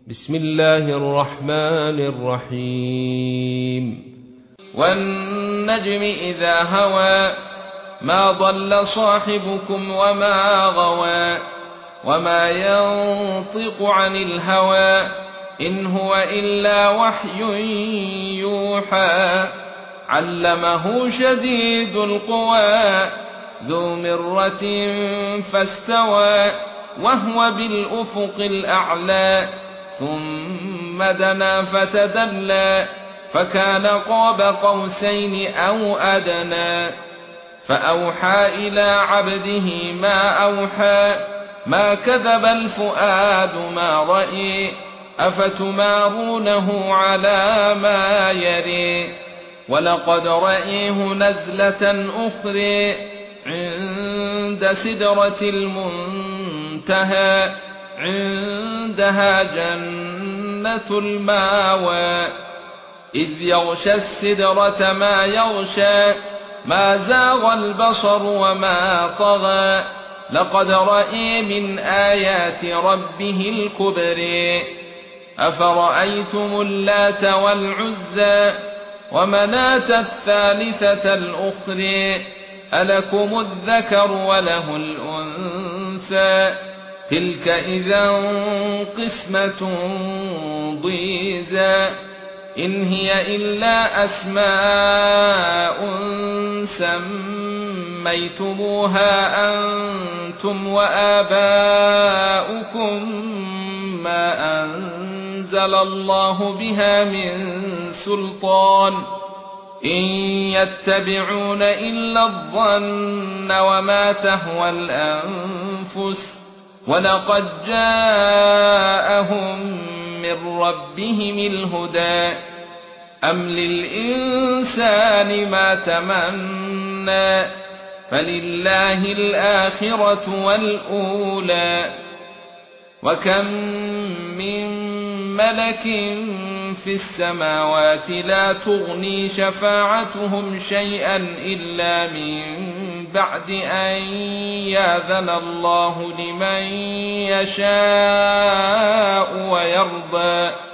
بسم الله الرحمن الرحيم والنجم إذا هوى ما ضل صاحبكم وما غوى وما ينطق عن الهوى إن هو إلا وحي يوحى علمه شديد القوى ذو مرة فاستوى وهو بالأفق الأعلى ثم دنا فتدلى فكان قاب قوسين أو أدنى فأوحى إلى عبده ما أوحى ما كذب الفؤاد ما رأي أفتمارونه على ما يري ولقد رأيه نزلة أخرى عند سدرة المنتهى عندها جنة الماوى إذ يغشى السدرة ما يغشى ما زاغ البصر وما طغى لقد رأى من آيات ربه الكبرى أفرأيتم اللات والعزى ومناة الثالثة الأخرى ألكم الذكر وله الأنثى تلك إذا قسمة ضيزى إن هي إلا أسماء سميتموها أنتم وآباؤكم ما أنزل الله بها من سلطان إن يتبعون إلا الظن وما تهوى الأنفس ولقد جاءهم من ربهم الهدى أم للإنسان ما تمنى فلله الآخرة والأولى وكم من ملك في السماوات لا تغني شفاعتهم شيئا إلا من بعد أن يأذن الله لمن يشاء ويرضى